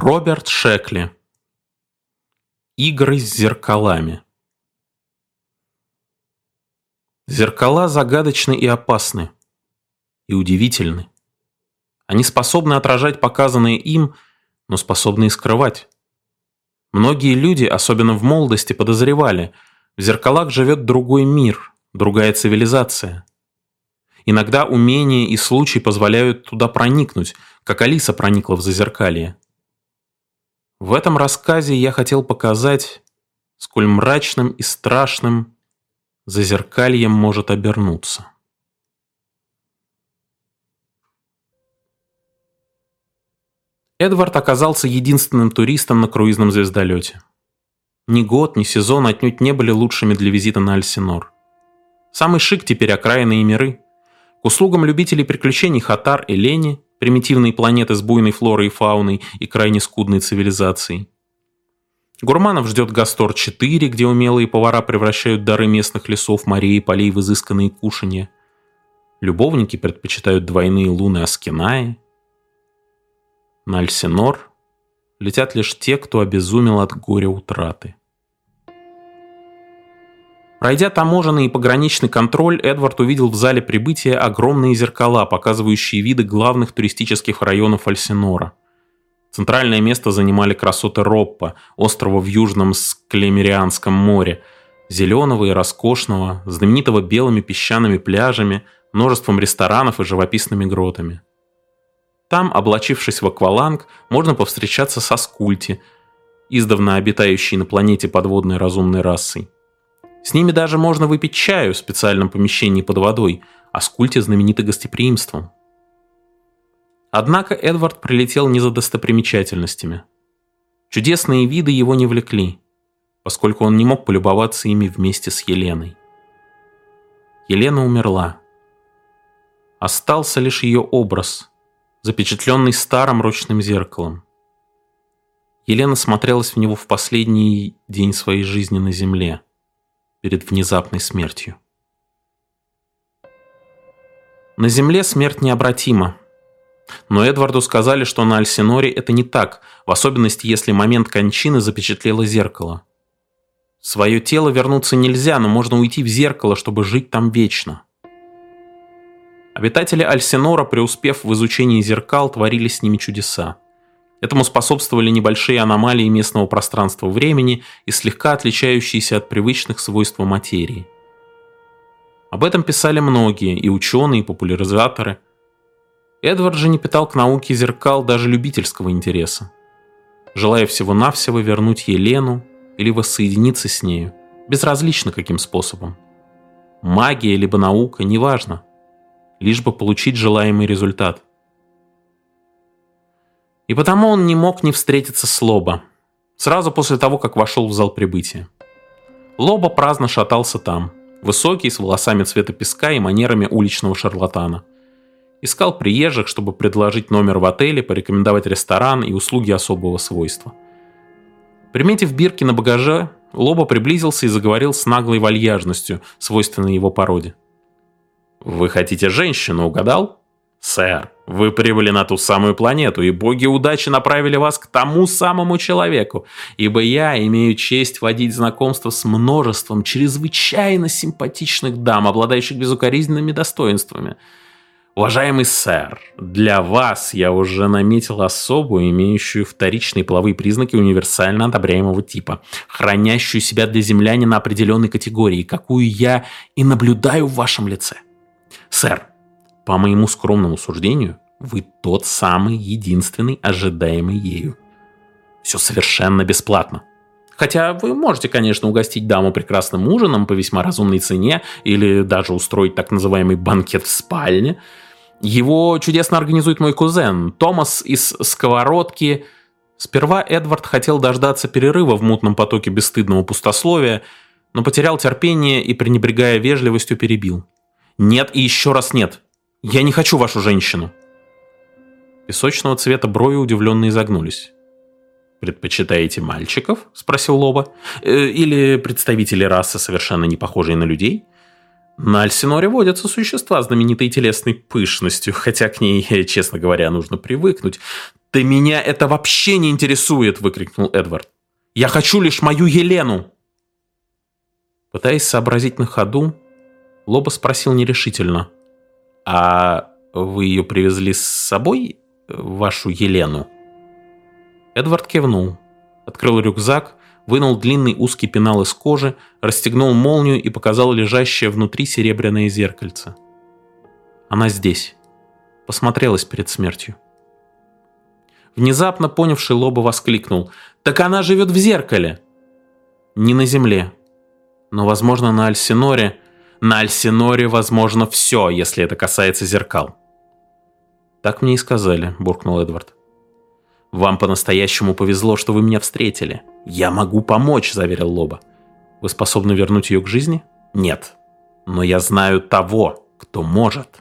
Роберт Шекли. Игры с зеркалами. Зеркала загадочны и опасны, и удивительны. Они способны отражать показанное им, но способны и скрывать. Многие люди, особенно в молодости, подозревали, в зеркалах живет другой мир, другая цивилизация. Иногда умение и случай позволяют туда проникнуть, как Алиса проникла в зазеркалье. В этом рассказе я хотел показать, сколь мрачным и страшным зазеркальем может обернуться. Эдвард оказался единственным туристом на круизном звездолете. Ни год, ни сезон отнюдь не были лучшими для визита на Альсинор. Самый шик теперь окраины и миры. К услугам любителей приключений Хатар и Лени, примитивные планеты с буйной флорой и фауной и крайне скудной цивилизацией. Гурманов ждет Гастор-4, где умелые повара превращают дары местных лесов, морей и полей в изысканные кушанья. Любовники предпочитают двойные луны Аскинаи. На Альсинор летят лишь те, кто обезумел от горя утраты. Пройдя таможенный и пограничный контроль, Эдвард увидел в зале прибытия огромные зеркала, показывающие виды главных туристических районов Альсинора. Центральное место занимали красоты Роппа, острова в Южном Склемерианском море, зеленого и роскошного, знаменитого белыми песчаными пляжами, множеством ресторанов и живописными гротами. Там, облачившись в акваланг, можно повстречаться со скульти, издавна обитающей на планете подводной разумной расой. С ними даже можно выпить чаю в специальном помещении под водой, а скульти знамениты гостеприимством. Однако Эдвард прилетел не за достопримечательностями. Чудесные виды его не влекли, поскольку он не мог полюбоваться ими вместе с Еленой. Елена умерла. Остался лишь ее образ, запечатленный старым ручным зеркалом. Елена смотрелась в него в последний день своей жизни на земле, перед внезапной смертью. На земле смерть необратима. Но Эдварду сказали, что на Альсиноре это не так, в особенности, если момент кончины запечатлело зеркало. В свое тело вернуться нельзя, но можно уйти в зеркало, чтобы жить там вечно. Обитатели Альсинора, преуспев в изучении зеркал, творили с ними чудеса. Этому способствовали небольшие аномалии местного пространства-времени и слегка отличающиеся от привычных свойств материи. Об этом писали многие, и ученые, и популяризаторы. Эдвард же не питал к науке зеркал даже любительского интереса, желая всего-навсего вернуть Елену или воссоединиться с нею, безразлично каким способом. Магия либо наука, неважно, лишь бы получить желаемый результат. И потому он не мог не встретиться с Лобо, сразу после того, как вошел в зал прибытия. Лобо праздно шатался там, высокий, с волосами цвета песка и манерами уличного шарлатана. Искал приезжих, чтобы предложить номер в отеле, порекомендовать ресторан и услуги особого свойства. Приметив бирки на багаже, Лобо приблизился и заговорил с наглой вальяжностью, свойственной его породе. «Вы хотите женщину, угадал? Сэр, вы прибыли на ту самую планету, и боги удачи направили вас к тому самому человеку, ибо я имею честь водить знакомство с множеством чрезвычайно симпатичных дам, обладающих безукоризненными достоинствами. Уважаемый сэр, для вас я уже наметил особу, имеющую вторичные половые признаки универсально одобряемого типа, хранящую себя для землянина определенной категории, какую я и наблюдаю в вашем лице. Сэр, по моему скромному суждению, вы тот самый единственный, ожидаемый ею. Все совершенно бесплатно. Хотя вы можете, конечно, угостить даму прекрасным ужином по весьма разумной цене или даже устроить так называемый банкет в спальне. Его чудесно организует мой кузен, Томас из Сковородки. Сперва Эдвард хотел дождаться перерыва в мутном потоке бесстыдного пустословия, но потерял терпение и, пренебрегая вежливостью, перебил. «Нет и еще раз нет. Я не хочу вашу женщину». Песочного цвета брови удивленно изогнулись. «Предпочитаете мальчиков?» – спросил Лобо. «Или представители расы, совершенно не похожие на людей? На Альсиноре водятся существа знаменитой телесной пышностью, хотя к ней, честно говоря, нужно привыкнуть. «Да меня это вообще не интересует!» – выкрикнул Эдвард. «Я хочу лишь мою Елену!» Пытаясь сообразить на ходу, Лоба спросил нерешительно. «А вы ее привезли с собой, вашу Елену?» Эдвард кивнул, открыл рюкзак, вынул длинный узкий пенал из кожи, расстегнул молнию и показал лежащее внутри серебряное зеркальце. «Она здесь. Посмотрелась перед смертью». Внезапно понявший Лоба воскликнул. «Так она живет в зеркале!» «Не на земле, но, возможно, на Альсиноре. На Альсиноре возможно все, если это касается зеркал». «Так мне и сказали», — буркнул Эдвард. «Вам по-настоящему повезло, что вы меня встретили. Я могу помочь», — заверил Лоба. «Вы способны вернуть ее к жизни?» «Нет. Но я знаю того, кто может».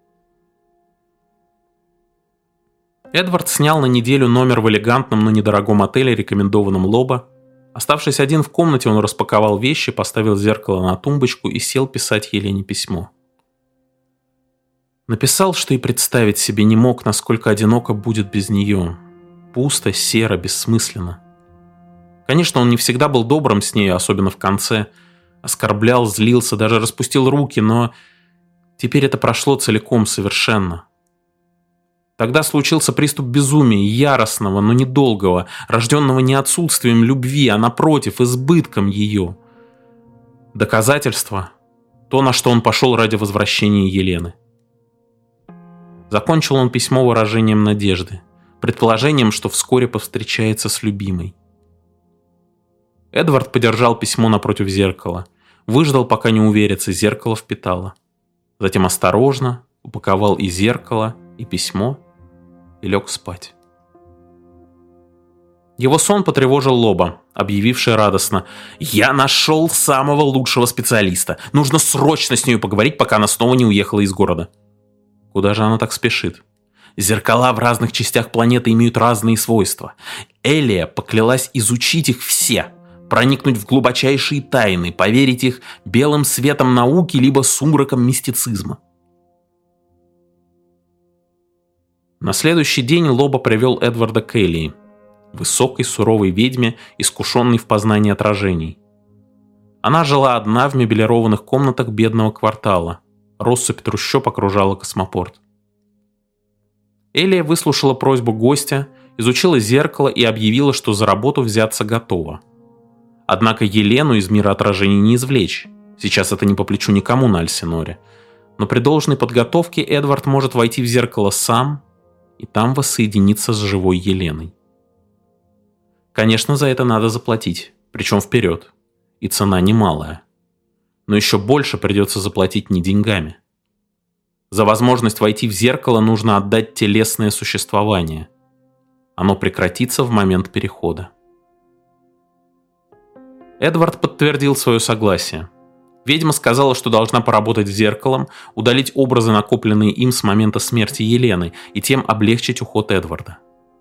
Эдвард снял на неделю номер в элегантном, но недорогом отеле, рекомендованном Лоба. Оставшись один в комнате, он распаковал вещи, поставил зеркало на тумбочку и сел писать Елене письмо. Написал, что и представить себе не мог, насколько одиноко будет без нее. Пусто, серо, бессмысленно. Конечно, он не всегда был добрым с ней, особенно в конце. Оскорблял, злился, даже распустил руки, но теперь это прошло целиком, совершенно. Тогда случился приступ безумия, яростного, но недолгого, рожденного не отсутствием любви, а напротив, избытком ее. Доказательство – то, на что он пошел ради возвращения Елены. Закончил он письмо выражением надежды, предположением, что вскоре повстречается с любимой. Эдвард подержал письмо напротив зеркала, выждал, пока не уверится, зеркало впитало. Затем осторожно упаковал и зеркало, и письмо, и лег спать. Его сон потревожил Лоба, объявивший радостно: «Я нашел самого лучшего специалиста. Нужно срочно с ней поговорить, пока она снова не уехала из города». Куда же она так спешит? Зеркала в разных частях планеты имеют разные свойства. Элия поклялась изучить их все, проникнуть в глубочайшие тайны, поверить их белым светом науки либо сумраком мистицизма. На следующий день Лоба привел Эдварда к Элии, высокой суровой ведьме, искушенной в познании отражений. Она жила одна в мебелированных комнатах бедного квартала. Россыпь трущоб окружала космопорт. Элия выслушала просьбу гостя, изучила зеркало и объявила, что за работу взяться готова. Однако Елену из мира отражений не извлечь. Сейчас это не по плечу никому на Альсиноре. Но при должной подготовке Эдвард может войти в зеркало сам и там воссоединиться с живой Еленой. Конечно, за это надо заплатить, причем вперед. И цена немалая. Но еще больше придется заплатить не деньгами. За возможность войти в зеркало нужно отдать телесное существование. Оно прекратится в момент перехода. Эдвард подтвердил свое согласие. Ведьма сказала, что должна поработать с зеркалом, удалить образы, накопленные им с момента смерти Елены, и тем облегчить уход Эдварда.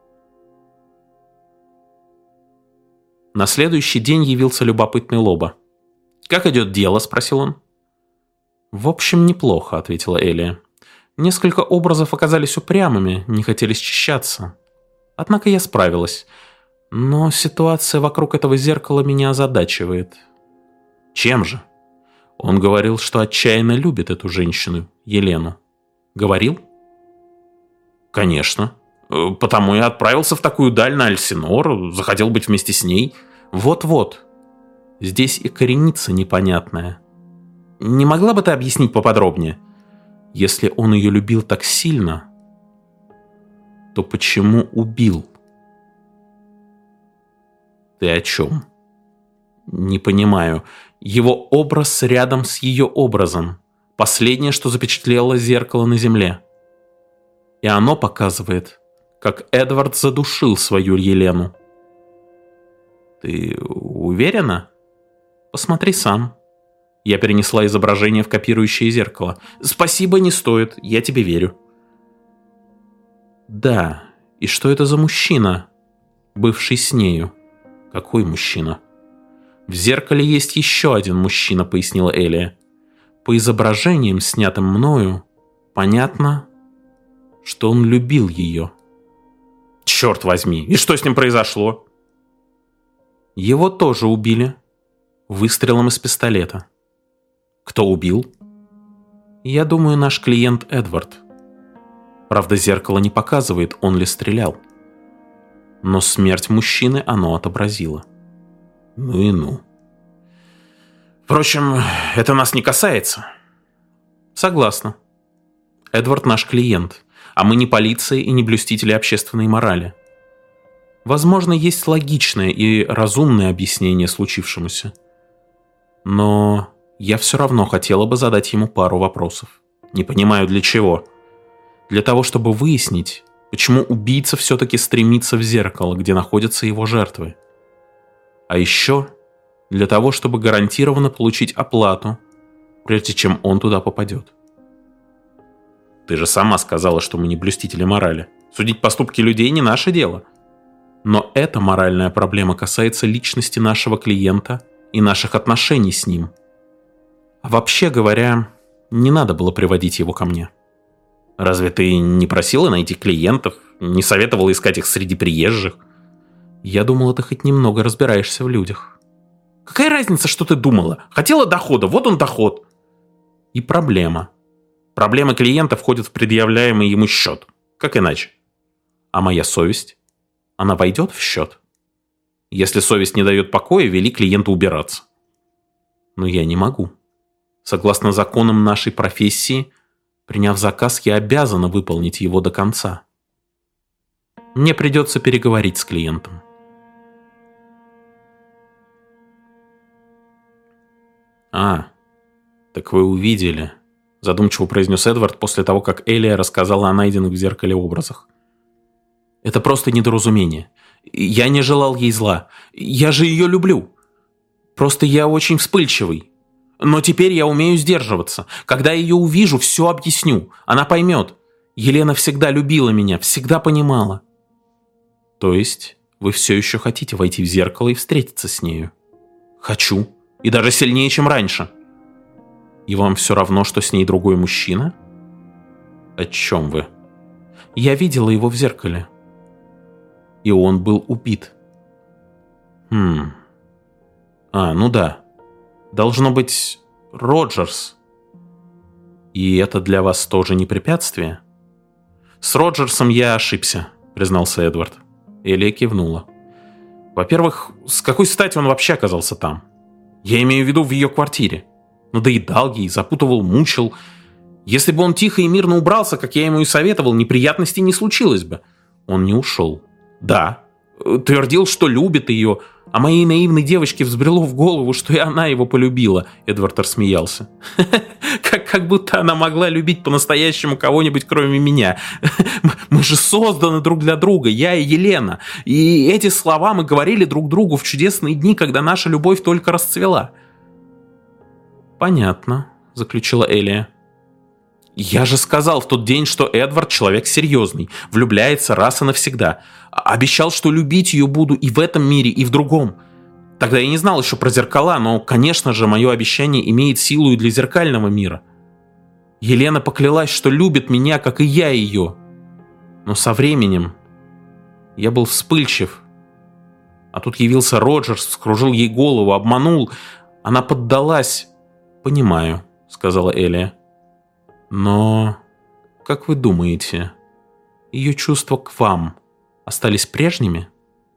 На следующий день явился любопытный Лоба. «Как идет дело?» – спросил он. «В общем, неплохо», – ответила Элия. «Несколько образов оказались упрямыми, не хотели счищаться. Однако я справилась. Но ситуация вокруг этого зеркала меня озадачивает». «Чем же?» «Он говорил, что отчаянно любит эту женщину, Елену». «Говорил?» «Конечно. Потому я отправился в такую даль на Альсинор, захотел быть вместе с ней». «Вот-вот. Здесь и коренится непонятное. Не могла бы ты объяснить поподробнее? Если он ее любил так сильно, то почему убил?» «Ты о чем?» «Не понимаю. Его образ рядом с ее образом. Последнее, что запечатлело зеркало на земле. И оно показывает, как Эдвард задушил свою Елену». «Ты уверена?» «Посмотри сам». Я перенесла изображение в копирующее зеркало. «Спасибо, не стоит, я тебе верю». «Да, и что это за мужчина, бывший с нею?» «Какой мужчина?» «В зеркале есть еще один мужчина», — пояснила Элия. «По изображениям, снятым мною, понятно, что он любил ее». Черт возьми, и что с ним произошло? Его тоже убили. Выстрелом из пистолета. Кто убил? Я думаю, наш клиент Эдвард. Правда, зеркало не показывает, он ли стрелял. Но смерть мужчины оно отобразило. Ну и ну. Впрочем, это нас не касается. Согласна. Эдвард наш клиент, а мы не полиция и не блюстители общественной морали. Возможно, есть логичное и разумное объяснение случившемуся. Но я все равно хотела бы задать ему пару вопросов. Не понимаю, для чего. Для того, чтобы выяснить, почему убийца все-таки стремится в зеркало, где находятся его жертвы. А еще для того, чтобы гарантированно получить оплату, прежде чем он туда попадет. Ты же сама сказала, что мы не блюстители морали. Судить поступки людей не наше дело. Но эта моральная проблема касается личности нашего клиента и наших отношений с ним. А вообще говоря, не надо было приводить его ко мне. Разве ты не просила найти клиентов, не советовала искать их среди приезжих? Я думала, ты хоть немного разбираешься в людях. Какая разница, что ты думала? Хотела дохода, вот он доход. И проблема. Проблемы клиента входят в предъявляемый ему счет. Как иначе? А моя совесть? Она войдет в счет? Если совесть не дает покоя, вели клиенту убираться. Но я не могу. Согласно законам нашей профессии, приняв заказ, я обязана выполнить его до конца. Мне придется переговорить с клиентом. «А, так вы увидели», – задумчиво произнес Эдвард после того, как Элия рассказала о найденных в зеркале образах. «Это просто недоразумение. Я не желал ей зла. Я же ее люблю. Просто я очень вспыльчивый. Но теперь я умею сдерживаться. Когда ее увижу, все объясню. Она поймет. Елена всегда любила меня, всегда понимала». «То есть вы все еще хотите войти в зеркало и встретиться с нею?» «Хочу. И даже сильнее, чем раньше». «И вам все равно, что с ней другой мужчина?» «О чем вы?» «Я видела его в зеркале. И он был убит». «Ну да. Должно быть, Роджерс. И это для вас тоже не препятствие?» «С Роджерсом я ошибся», признался Эдвард. Элия кивнула. «Во-первых, с какой стати он вообще оказался там? Я имею в виду в ее квартире. Надоедал ей, запутывал, мучил. Если бы он тихо и мирно убрался, как я ему и советовал, неприятностей не случилось бы. Он не ушел. Да, твердил, что любит ее, а моей наивной девочке взбрело в голову, что и она его полюбила». Эдвард рассмеялся. Как будто она могла любить по-настоящему кого-нибудь, кроме меня. Мы же созданы друг для друга, я и Елена. И эти слова мы говорили друг другу в чудесные дни, когда наша любовь только расцвела. «Понятно», — заключила Элия. «Я же сказал в тот день, что Эдвард человек серьезный, влюбляется раз и навсегда. Обещал, что любить ее буду и в этом мире, и в другом. Тогда я не знал еще про зеркала, но, конечно же, мое обещание имеет силу и для зеркального мира. Елена поклялась, что любит меня, как и я ее. Но со временем я был вспыльчив. А тут явился Роджерс, вскружил ей голову, обманул. Она поддалась». «Понимаю», — сказала Элия. «Но, как вы думаете, ее чувства к вам остались прежними?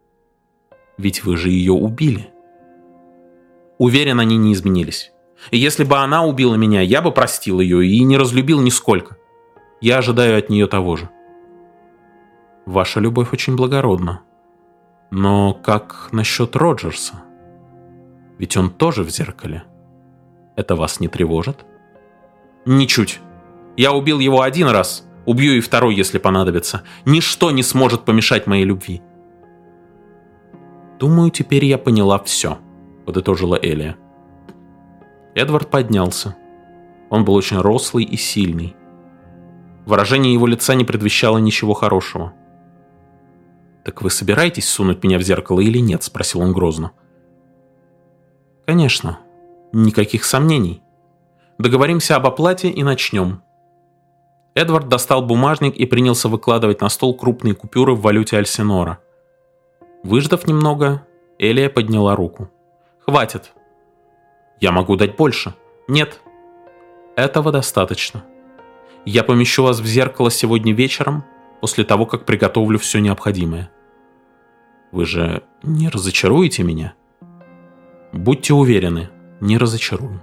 Ведь вы же ее убили». «Уверен, они не изменились. И если бы она убила меня, я бы простил ее и не разлюбил нисколько. Я ожидаю от нее того же». «Ваша любовь очень благородна. Но как насчет Роджерса? Ведь он тоже в зеркале. Это вас не тревожит?» «Ничуть. Я убил его один раз, убью и второй, если понадобится. Ничто не сможет помешать моей любви». «Думаю, теперь я поняла все», — подытожила Элия. Эдвард поднялся. Он был очень рослый и сильный. Выражение его лица не предвещало ничего хорошего. «Так вы собираетесь сунуть меня в зеркало или нет?» — спросил он грозно. «Конечно. Никаких сомнений. Договоримся об оплате и начнем. Эдвард достал бумажник и принялся выкладывать на стол крупные купюры в валюте Альсинора. Выждав немного, Элия подняла руку. «Хватит. Я могу дать больше». «Нет. Этого достаточно. Я помещу вас в зеркало сегодня вечером, после того, как приготовлю все необходимое. Вы же не разочаруете меня?» «Будьте уверены, не разочарую».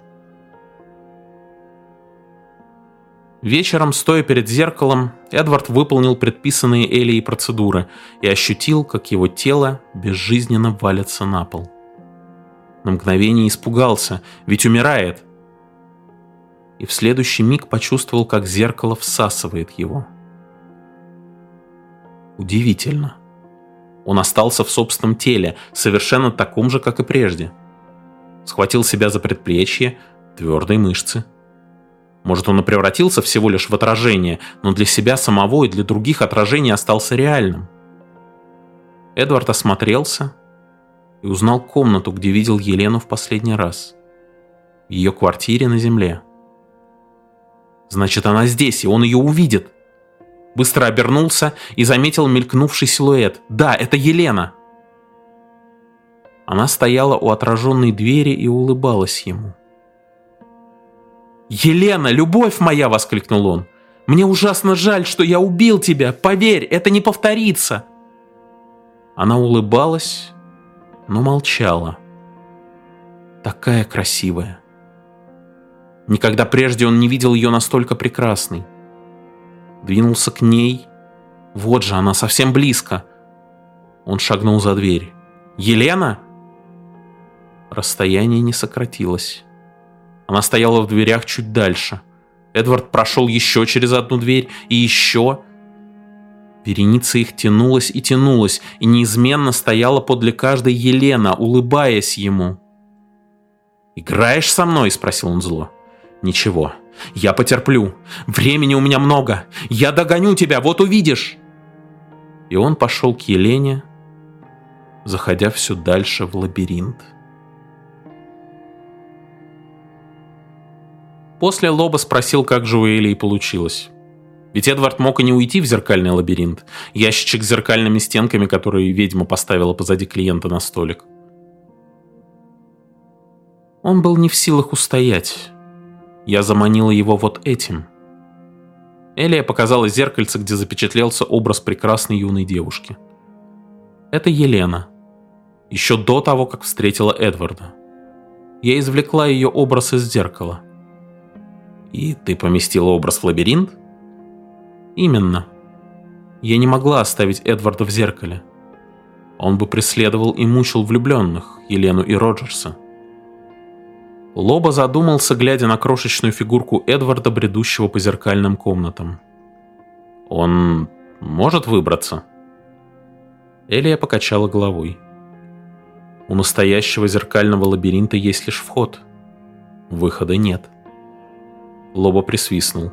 Вечером, стоя перед зеркалом, Эдвард выполнил предписанные Элией процедуры и ощутил, как его тело безжизненно валится на пол. На мгновение испугался, ведь умирает. И в следующий миг почувствовал, как зеркало всасывает его. Удивительно. Он остался в собственном теле, совершенно таком же, как и прежде. Схватил себя за предплечье, твердые мышцы. Может, он и превратился всего лишь в отражение, но для себя самого и для других отражение остался реальным. Эдвард осмотрелся и узнал комнату, где видел Елену в последний раз. В ее квартире на земле. Значит, она здесь, и он ее увидит. Быстро обернулся и заметил мелькнувший силуэт. Да, это Елена. Она стояла у отраженной двери и улыбалась ему. «Елена, любовь моя!» — воскликнул он. «Мне ужасно жаль, что я убил тебя! Поверь, это не повторится!» Она улыбалась, но молчала. Такая красивая. Никогда прежде он не видел ее настолько прекрасной. Двинулся к ней. Вот же она, совсем близко. Он шагнул за дверь. «Елена?» Расстояние не сократилось. Она стояла в дверях чуть дальше. Эдвард прошел еще через одну дверь и еще. Вереница их тянулась и тянулась, и неизменно стояла подле каждой Елена, улыбаясь ему. «Играешь со мной?» — спросил он зло. «Ничего, я потерплю. Времени у меня много. Я догоню тебя, вот увидишь!» И он пошел к Елене, заходя все дальше в лабиринт. После Лоба спросил, как же у Элии получилось. Ведь Эдвард мог и не уйти в зеркальный лабиринт, ящичек с зеркальными стенками, который ведьма поставила позади клиента на столик. Он был не в силах устоять. Я заманила его вот этим. Элия показала зеркальце, где запечатлелся образ прекрасной юной девушки. Это Елена. Еще до того, как встретила Эдварда. Я извлекла ее образ из зеркала. «И ты поместила образ в лабиринт?» «Именно. Я не могла оставить Эдварда в зеркале. Он бы преследовал и мучил влюбленных, Елену и Роджерса». Лоба задумался, глядя на крошечную фигурку Эдварда, бредущего по зеркальным комнатам. «Он может выбраться?» Элия покачала головой. «У настоящего зеркального лабиринта есть лишь вход. Выхода нет». Лоба присвистнул.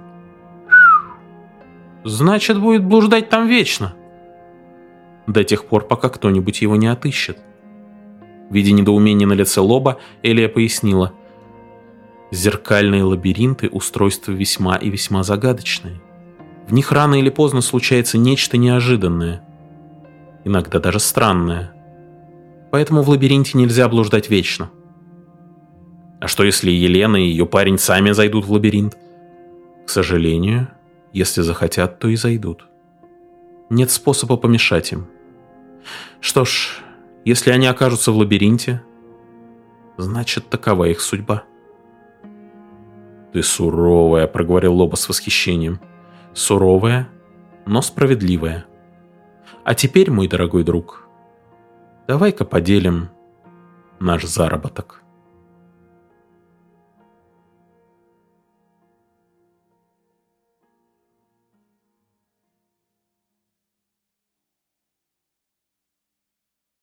«Значит, будет блуждать там вечно?» «До тех пор, пока кто-нибудь его не отыщет». Видя недоумение на лице Лоба, Элия пояснила. «Зеркальные лабиринты — устройства весьма и весьма загадочные. В них рано или поздно случается нечто неожиданное, иногда даже странное. Поэтому в лабиринте нельзя блуждать вечно». «А что, если Елена и ее парень сами зайдут в лабиринт?» «К сожалению, если захотят, то и зайдут. Нет способа помешать им. Что ж, если они окажутся в лабиринте, значит, такова их судьба». «Ты суровая», — проговорил Лоба с восхищением. «Суровая, но справедливая. А теперь, мой дорогой друг, давай-ка поделим наш заработок».